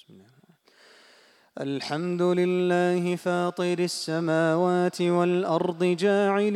الحمد لله فاطر السماوات والأرض جاعل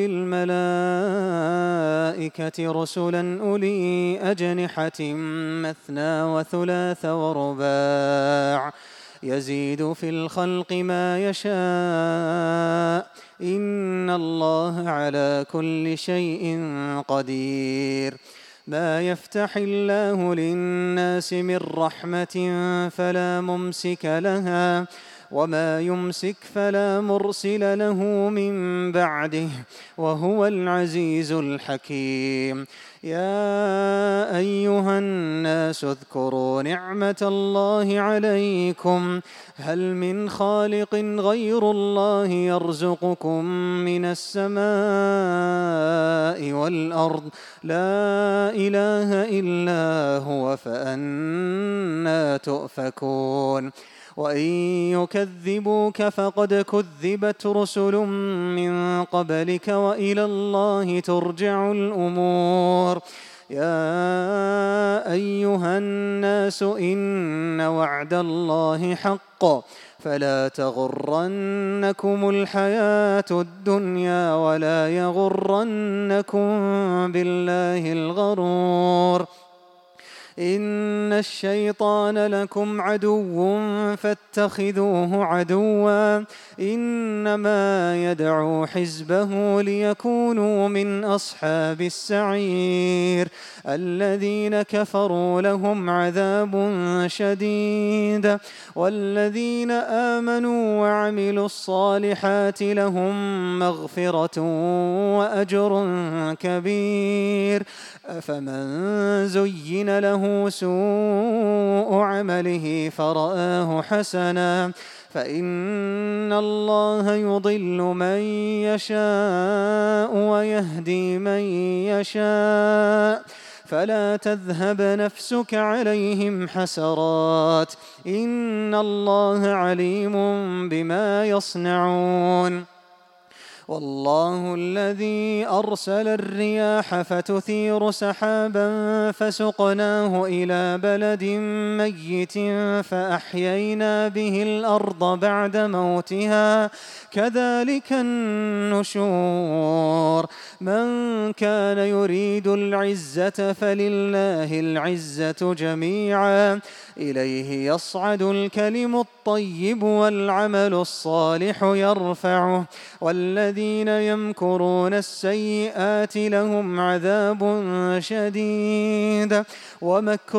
الملائكة رسلا أولي أجنحة مثنى وثلاث ورباع يزيد في الخلق ما يشاء إن الله على كل شيء قدير. ما يفتح الله للناس من رحمة فلا ممسك لها وما يمسك فلا مرسل له من بعده وهو العزيز الحكيم. يا أيها الناس اذكروا نعمة الله عليكم هل من خالق غير الله يرزقكم من السماء والأرض لا إله إلا هو فأنى تؤفكون. وإن يكذبوك فقد كذبت رسل من قبلك وإلى الله ترجع الأمور. يا أيها الناس إن وعد الله حق فلا تغرنكم الحياة الدنيا ولا يغرنكم بالله الغرور. إن الشيطان لكم عدو فاتخذوه عدوا إنما يدعو حزبه ليكونوا من أصحاب السعير. الذين كفروا لهم عذاب شديد والذين آمنوا وعملوا الصالحات لهم مغفرة وأجر كبير. أفمن زين له سوء عمله فرآه حسنا فإن الله يضل من يشاء ويهدي من يشاء فلا تذهب نفسك عليهم حسرات إن الله عليم بما يصنعون. والله الذي أرسل الرياح فتثير سحابا فسقناه إلى بلد ميت فأحيينا به الأرض بعد موتها كذلك النشور. من كان يريد العزة فلله العزة جميعا إليه يصعد الكلم الطيب والعمل الصالح يرفعه والذين يمكرون السيئات لهم عذاب شديد ومكر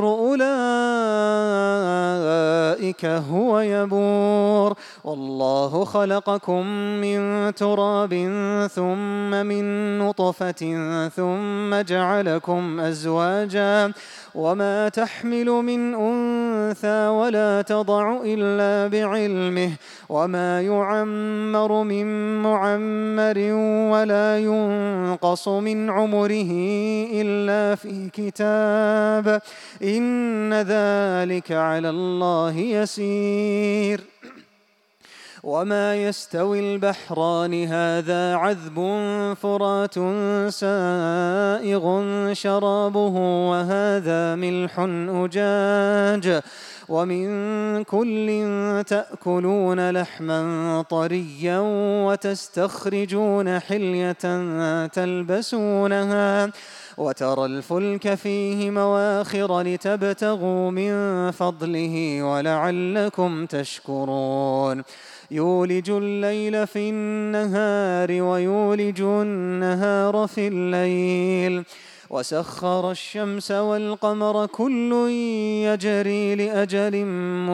أولئك هو يبور. والله خلقكم من تراب ثم من نطفة ثم جعلكم أزواجا وما تحمل من أنثى ولا تضع إلا بعلمه وما يعمر من معمر ولا ينقص من عمره إلا في كتاب إن ذلك على الله يسير. وما يستوي البحران هذا عذب فرات سائغ شرابه وهذا ملح أجاج ومن كل تأكلون لحما طريا وتستخرجون حلية تلبسونها وترى الفلك فيه مواخر لتبتغوا من فضله ولعلكم تشكرون. يولج الليل في النهار ويولج النهار في الليل وسخر الشمس والقمر كل يجري لأجل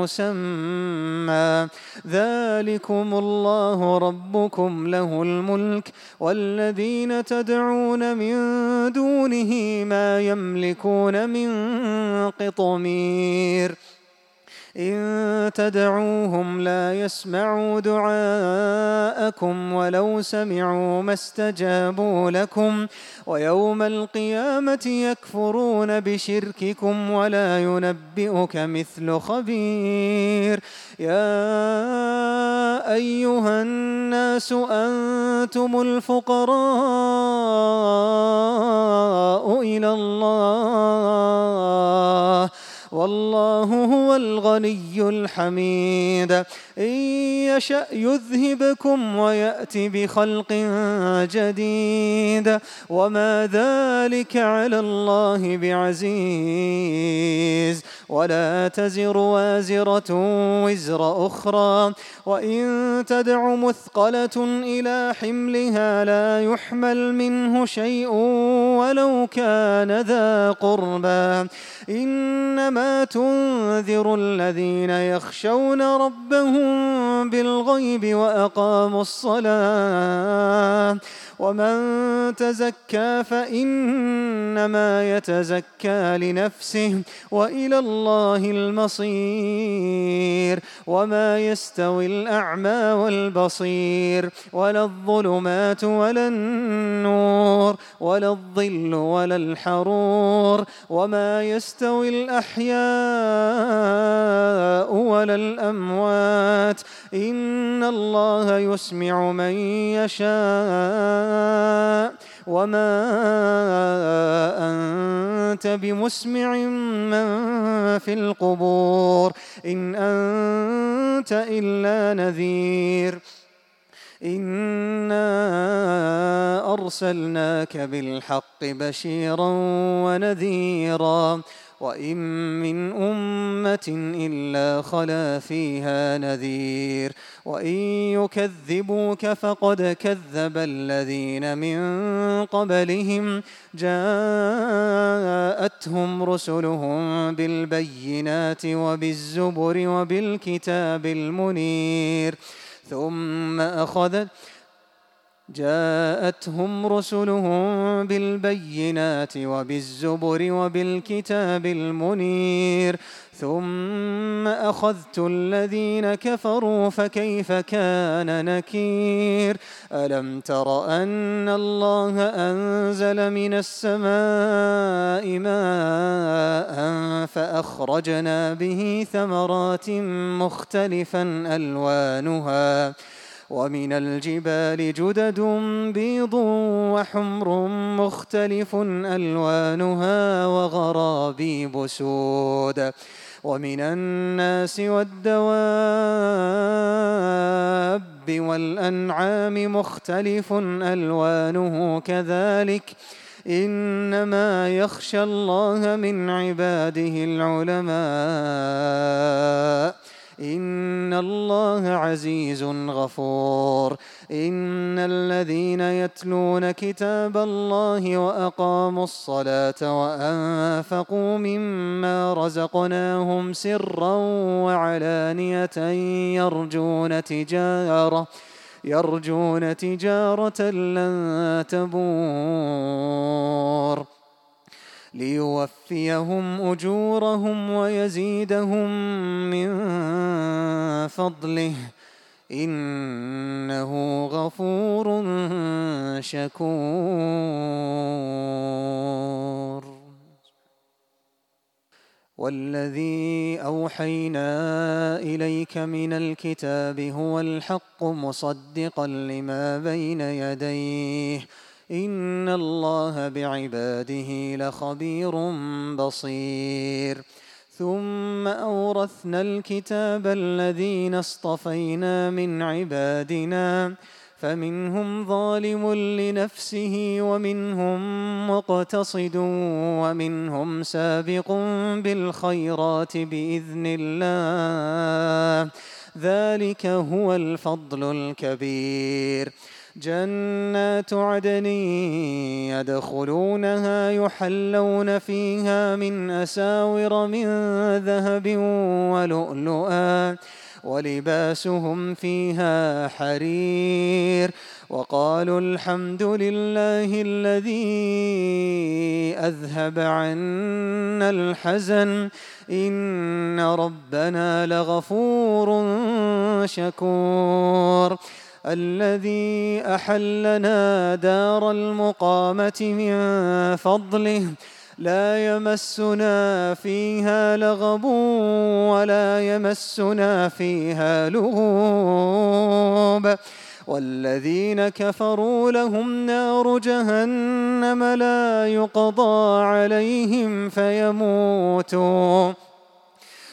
مسمى ذلكم الله ربكم له الملك والذين تدعون من دونه ما يملكون من قطمير. إن تدعوهم لا يسمعوا دعاءكم ولو سمعوا ما استجابوا لكم ويوم القيامة يكفرون بشرككم ولا ينبئك مثل خبير. يا أيها الناس أنتم الفقراء إلى الله والله هو الغني الحميد. إن يشأ يذهبكم ويأت بخلق جديد وما ذلك على الله بعزيز. ولا تزر وازرة وزر أخرى وإن تدع مثقلة إلى حملها لا يحمل منه شيء ولو كان ذا قربى. إنما تنذر الذين يخشون ربهم بالغيب وأقاموا الصلاة. ومن تزكى فإنما يتزكى لنفسه وإلى الله المصير. وما يستوي الأعمى والبصير ولا الظلمات ولا النور ولا الظل ولا الحرور. وما يستوي الأحياء ولا الأموات. إن الله يسمع من يشاء وما أنت بمسمع من في القبور إن أنت إلا نذير. إنا أرسلناك بالحق بشيرا ونذيرا وإن من أمة إلا خلا فيها نذير. وإن يكذبوك فقد كذب الذين من قبلهم جاءتهم رسلهم بالبينات وبالزبر وبالكتاب المنير جاءتهم رسلهم بالبينات وبالزبر وبالكتاب المنير ثم أخذت الذين كفروا فكيف كان نكير. ألم تر أن الله أنزل من السماء ماء فأخرجنا به ثمرات مختلفا ألوانها ومن الجبال جدد بيض وحمر مختلف ألوانها وغرابيب سود. ومن الناس والدواب والأنعام مختلف ألوانه كذلك إنما يخشى الله من عباده العلماء. إن الله عزيز غفور. إن الذين يتلون كتاب الله وأقاموا الصلاة وأنفقوا مما رزقناهم سرا وعلانية يرجون تجارة لن تبور ليوفيهم أجورهم ويزيدهم من فضله إنه غفور شكور. والذي أوحينا إليك من الكتاب هو الحق مصدقا لما بين يديه إن الله بعباده لخبير بصير. ثم أورثنا الكتاب الذين اصطفينا من عبادنا فمنهم ظالم لنفسه ومنهم مقتصد ومنهم سابق بالخيرات بإذن الله ذلك هو الفضل الكبير. جنات عدن يدخلونها يحلون فيها من أساور من ذهب ولؤلؤا ولباسهم فيها حرير. وقالوا الحمد لله الذي أذهب عنا الحزن إن ربنا لغفور شكور. الذي أحلنا دار المقامة من فضله لا يمسنا فيها لغب ولا يمسنا فيها لغوب. والذين كفروا لهم نار جهنم لا يقضى عليهم فيموتوا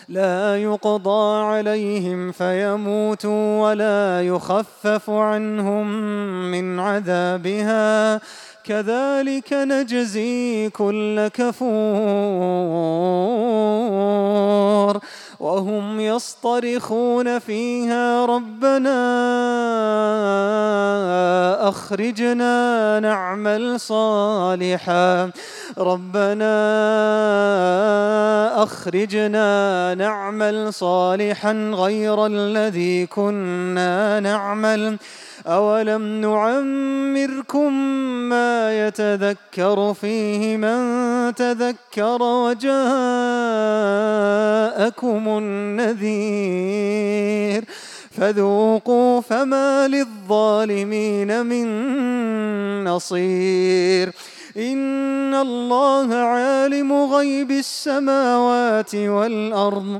لا يقضى عليهم فيموتوا ولا يخفف عنهم من عذابها كذلك نجزي كل كفور وهم يصطرخون فيها ربنا أخرجنا نعمل صالحا غير الذي كنا نعمل أولم نعمركم ما يتذكر فيه من تذكر وجاءكم النذير فذوقوا فما للظالمين من نصير إن الله عالم غيب السماوات والأرض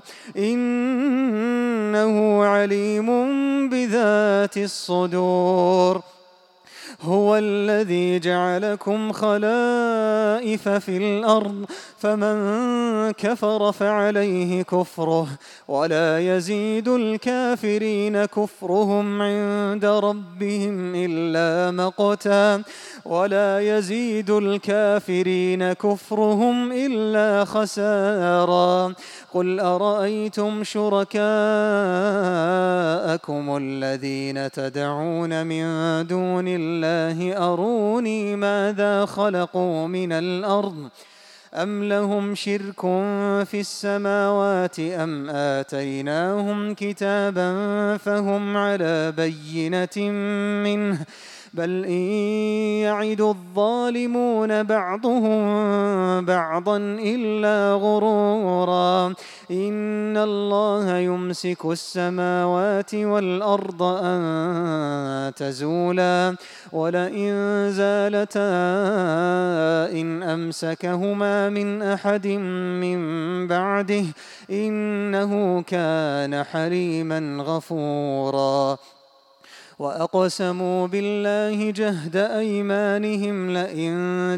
إنه عليم بذات الصدور هو الذي جعلكم خلائف في الأرض فمن كفر فعليه كفره ولا يزيد الكافرين كفرهم عند ربهم إلا مقتا ولا يزيد الكافرين كفرهم إلا خسارا قل أرأيتم شركاءكم الذين تدعون من دون الله أروني ماذا خلقوا من الأرض أم لهم شرك في السماوات أم آتيناهم كتابا فهم على بينة منه بل إن يعد الظالمون بعضهم بعضا إلا غرورا إن الله يمسك السماوات والأرض أن تزولا ولئن زالتا إن أمسكهما من أحد من بعده إنه كان حليما غفورا وأقسموا بالله جهد أيمانهم لئن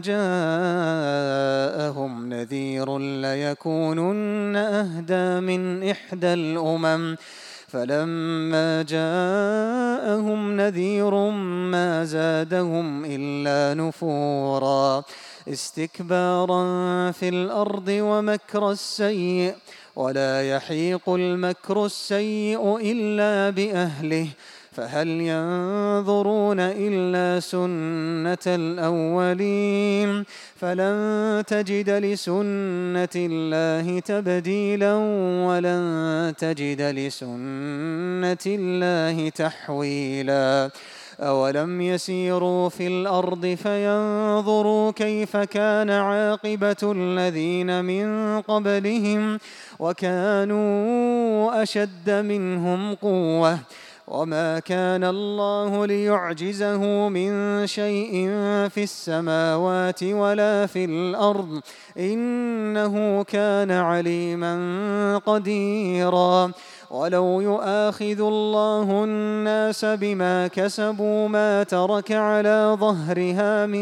جاءهم نذير ليكونن أهدى من إحدى الأمم فلما جاءهم نذير ما زادهم إلا نفورا استكبارا في الأرض ومكر السيء ولا يحيق المكر السيء إلا بأهله فهل ينظرون إلا سنة الأولين فلن تجد لسنة الله تبديلا ولن تجد لسنة الله تحويلا أولم يسيروا في الأرض فينظروا كيف كان عاقبة الذين من قبلهم وكانوا أشد منهم قوة وما كان الله ليعجزه من شيء في السماوات ولا في الأرض إنه كان عليما قديرا ولو يؤاخذ الله الناس بما كسبوا ما ترك على ظهرها من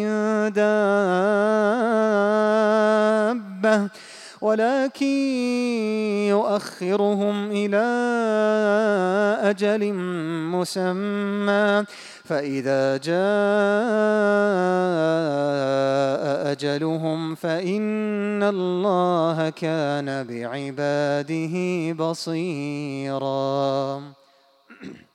دابة ولكن يؤخرهم إلى أجل مسمى فإذا جاء أجلهم فإن الله كان بعباده بصيراً